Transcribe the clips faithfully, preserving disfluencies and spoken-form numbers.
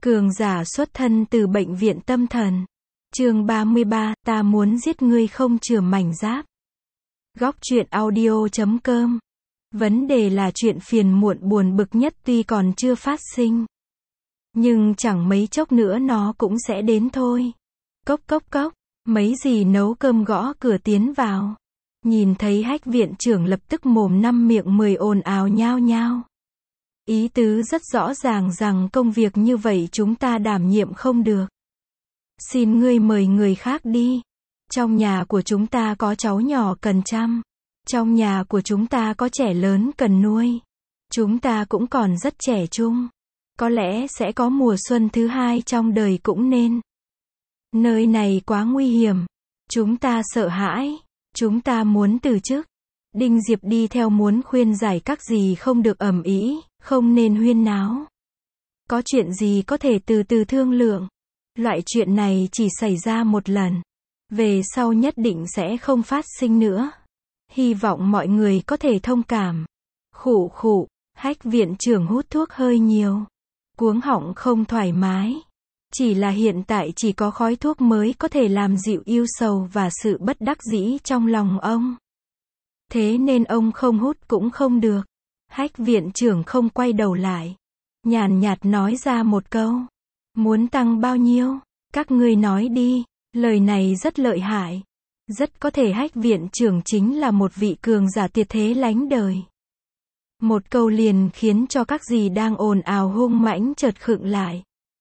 Cường giả xuất thân từ bệnh viện tâm thần. Chương ba mươi ba, ta muốn giết ngươi không chừa mảnh giáp. Góc truyện audio chấm com. Vấn đề là chuyện phiền muộn buồn bực nhất tuy còn chưa phát sinh, nhưng chẳng mấy chốc nữa nó cũng sẽ đến thôi. Cốc cốc cốc, mấy dì nấu cơm gõ cửa tiến vào. Nhìn thấy Hách viện trưởng lập tức mồm năm miệng mười ồn ào nhao nhao. Ý tứ rất rõ ràng rằng công việc như vậy chúng ta đảm nhiệm không được. Xin ngươi mời người khác đi. Trong nhà của chúng ta có cháu nhỏ cần chăm. Trong nhà của chúng ta có trẻ lớn cần nuôi. Chúng ta cũng còn rất trẻ trung. Có lẽ sẽ có mùa xuân thứ hai trong đời cũng nên. Nơi này quá nguy hiểm. Chúng ta sợ hãi. Chúng ta muốn từ chức. Đinh Diệp đi theo muốn khuyên giải các dì không được ầm ĩ, không nên huyên náo. Có chuyện gì có thể từ từ thương lượng. Loại chuyện này chỉ xảy ra một lần. Về sau nhất định sẽ không phát sinh nữa. Hy vọng mọi người có thể thông cảm. Khụ khụ, Hách viện trưởng hút thuốc hơi nhiều. Cuống họng không thoải mái. Chỉ là hiện tại chỉ có khói thuốc mới có thể làm dịu ưu sầu và sự bất đắc dĩ trong lòng ông. Thế nên ông không hút cũng không được. Hách viện trưởng không quay đầu lại. Nhàn nhạt nói ra một câu. Muốn tăng bao nhiêu? Các ngươi nói đi. Lời này rất lợi hại. Rất có thể Hách viện trưởng chính là một vị cường giả tuyệt thế lánh đời. Một câu liền khiến cho các dì đang ồn ào hung mãnh chợt khựng lại.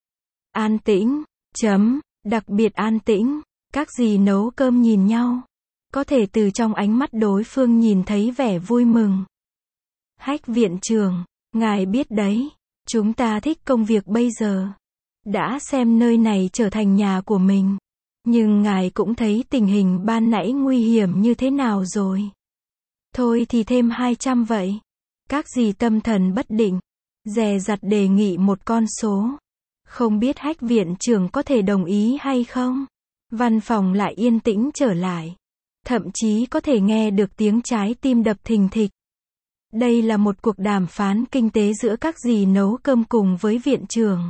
An tĩnh, chấm, đặc biệt an tĩnh. Các dì nấu cơm nhìn nhau. Có thể từ trong ánh mắt đối phương nhìn thấy vẻ vui mừng. Hách viện trưởng, ngài biết đấy, chúng ta thích công việc bây giờ. Đã xem nơi này trở thành nhà của mình. Nhưng ngài cũng thấy tình hình ban nãy nguy hiểm như thế nào rồi. Thôi thì thêm hai trăm vậy. Các dì tâm thần bất định, dè dặt đề nghị một con số. Không biết Hách viện trưởng có thể đồng ý hay không? Văn phòng lại yên tĩnh trở lại. Thậm chí có thể nghe được tiếng trái tim đập thình thịch. Đây là một cuộc đàm phán kinh tế giữa các dì nấu cơm cùng với viện trưởng.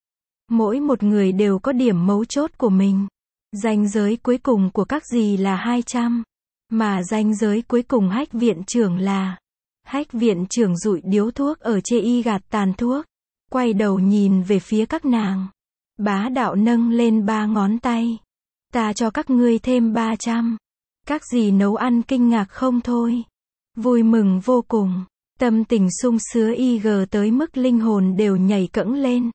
Mỗi một người đều có điểm mấu chốt của mình. Ranh giới cuối cùng của các dì là hai trăm. Mà ranh giới cuối cùng Hách viện trưởng là. Hách viện trưởng dụi điếu thuốc ở chê y gạt tàn thuốc. Quay đầu nhìn về phía các nàng. Bá đạo nâng lên ba ngón tay. Ta cho các ngươi thêm ba trăm. Các dì nấu ăn kinh ngạc không thôi. Vui mừng vô cùng. Tâm tình sung sướng y gờ tới mức linh hồn đều nhảy cẫng lên.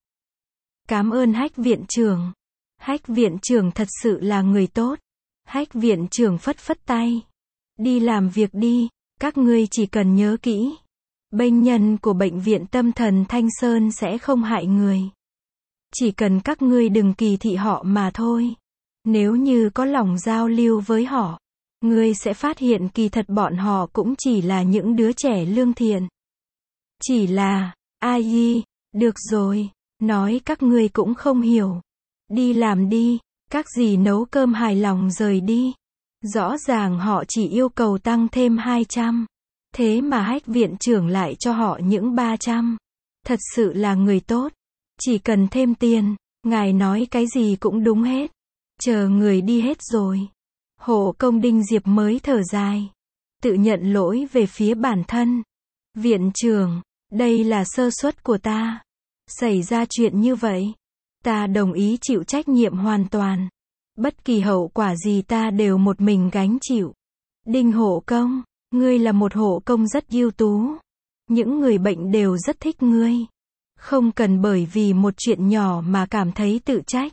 Cảm ơn Hách viện trưởng. Hách viện trưởng thật sự là người tốt. Hách viện trưởng phất phất tay. Đi làm việc đi. Các ngươi chỉ cần nhớ kỹ. Bệnh nhân của bệnh viện tâm thần Thanh Sơn sẽ không hại người. Chỉ cần các ngươi đừng kỳ thị họ mà thôi. Nếu như có lòng giao lưu với họ, ngươi sẽ phát hiện kỳ thật bọn họ cũng chỉ là những đứa trẻ lương thiện. Chỉ là, ai, được rồi, nói các ngươi cũng không hiểu. Đi làm đi, các dì nấu cơm hài lòng rời đi. Rõ ràng họ chỉ yêu cầu tăng thêm hai trăm. Thế mà Hách viện trưởng lại cho họ những ba trăm. Thật sự là người tốt. Chỉ cần thêm tiền, ngài nói cái gì cũng đúng hết. Chờ người đi hết rồi. Hộ công Đinh Diệp mới thở dài. Tự nhận lỗi về phía bản thân. Viện trưởng, đây là sơ suất của ta. Xảy ra chuyện như vậy. Ta đồng ý chịu trách nhiệm hoàn toàn. Bất kỳ hậu quả gì ta đều một mình gánh chịu. Đinh hộ công, ngươi là một hộ công rất ưu tú. Những người bệnh đều rất thích ngươi. Không cần bởi vì một chuyện nhỏ mà cảm thấy tự trách.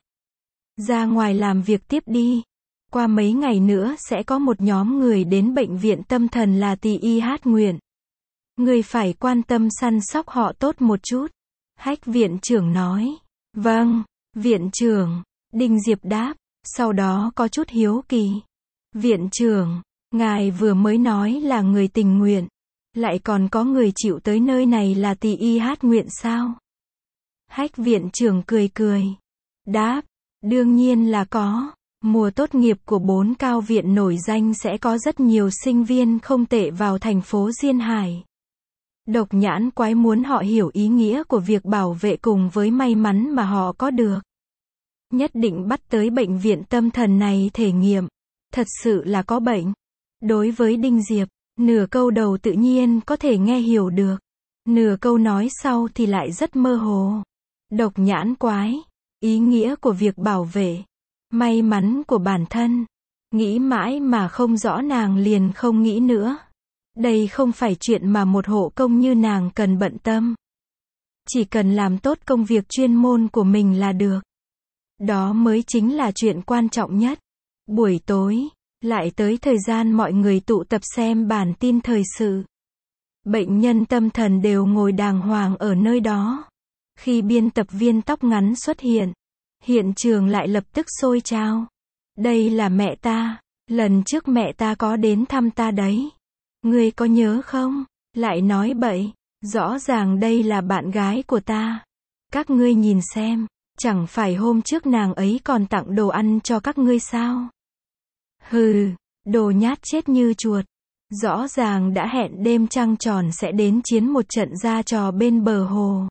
Ra ngoài làm việc tiếp đi. Qua mấy ngày nữa sẽ có một nhóm người đến bệnh viện tâm thần là tỳ y hát nguyện. Ngươi phải quan tâm săn sóc họ tốt một chút. Hách viện trưởng nói. Vâng, viện trưởng. Đinh Diệp đáp. Sau đó có chút hiếu kỳ. Viện trưởng, ngài vừa mới nói là người tình nguyện. Lại còn có người chịu tới nơi này là tỳ y hát nguyện sao? Hách viện trưởng cười cười. Đáp, đương nhiên là có. Mùa tốt nghiệp của bốn cao viện nổi danh sẽ có rất nhiều sinh viên không tệ vào thành phố Diên Hải. Độc nhãn quái muốn họ hiểu ý nghĩa của việc bảo vệ cùng với may mắn mà họ có được. Nhất định bắt tới bệnh viện tâm thần này thể nghiệm. Thật sự là có bệnh. Đối với Đinh Diệp, nửa câu đầu tự nhiên có thể nghe hiểu được. Nửa câu nói sau thì lại rất mơ hồ. Độc nhãn quái. Ý nghĩa của việc bảo vệ. May mắn của bản thân. Nghĩ mãi mà không rõ nàng liền không nghĩ nữa. Đây không phải chuyện mà một hộ công như nàng cần bận tâm. Chỉ cần làm tốt công việc chuyên môn của mình là được. Đó mới chính là chuyện quan trọng nhất. Buổi tối, lại tới thời gian mọi người tụ tập xem bản tin thời sự. Bệnh nhân tâm thần đều ngồi đàng hoàng ở nơi đó. Khi biên tập viên tóc ngắn xuất hiện, hiện trường lại lập tức sôi trao. Đây là mẹ ta, lần trước mẹ ta có đến thăm ta đấy. Ngươi có nhớ không? Lại nói bậy, rõ ràng đây là bạn gái của ta. Các ngươi nhìn xem, chẳng phải hôm trước nàng ấy còn tặng đồ ăn cho các ngươi sao? Hừ, đồ nhát chết như chuột. Rõ ràng đã hẹn đêm trăng tròn sẽ đến chiến một trận ra trò bên bờ hồ.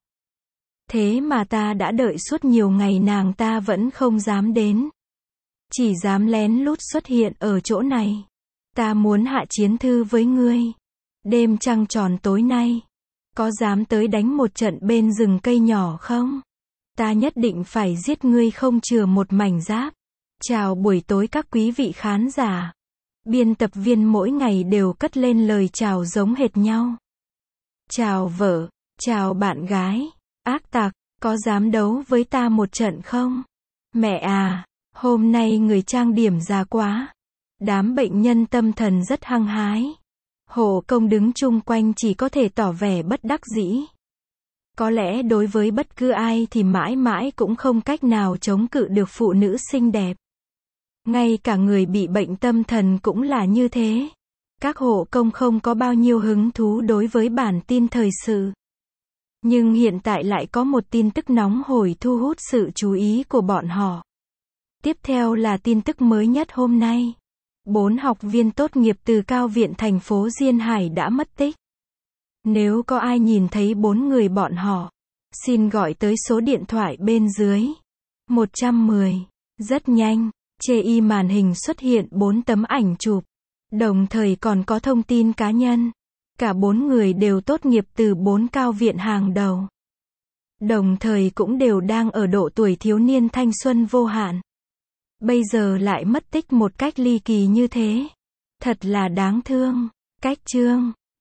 Thế mà ta đã đợi suốt nhiều ngày nàng ta vẫn không dám đến. Chỉ dám lén lút xuất hiện ở chỗ này. Ta muốn hạ chiến thư với ngươi. Đêm trăng tròn tối nay, có dám tới đánh một trận bên rừng cây nhỏ không? Ta nhất định phải giết ngươi không chừa một mảnh giáp. Chào buổi tối các quý vị khán giả. Biên tập viên mỗi ngày đều cất lên lời chào giống hệt nhau. Chào vợ, chào bạn gái. Ác tặc, có dám đấu với ta một trận không? Mẹ à, hôm nay người trang điểm già quá. Đám bệnh nhân tâm thần rất hăng hái. Hộ công đứng chung quanh chỉ có thể tỏ vẻ bất đắc dĩ. Có lẽ đối với bất cứ ai thì mãi mãi cũng không cách nào chống cự được phụ nữ xinh đẹp. Ngay cả người bị bệnh tâm thần cũng là như thế. Các hộ công không có bao nhiêu hứng thú đối với bản tin thời sự. Nhưng hiện tại lại có một tin tức nóng hổi thu hút sự chú ý của bọn họ. Tiếp theo là tin tức mới nhất hôm nay. Bốn học viên tốt nghiệp từ Cao viện thành phố Duyên Hải đã mất tích. Nếu có ai nhìn thấy bốn người bọn họ, xin gọi tới số điện thoại bên dưới. một một không. Rất nhanh, chê y màn hình xuất hiện bốn tấm ảnh chụp. Đồng thời còn có thông tin cá nhân. Cả bốn người đều tốt nghiệp từ bốn cao viện hàng đầu. Đồng thời cũng đều đang ở độ tuổi thiếu niên thanh xuân vô hạn. Bây giờ lại mất tích một cách ly kỳ như thế. Thật là đáng thương. Cách chương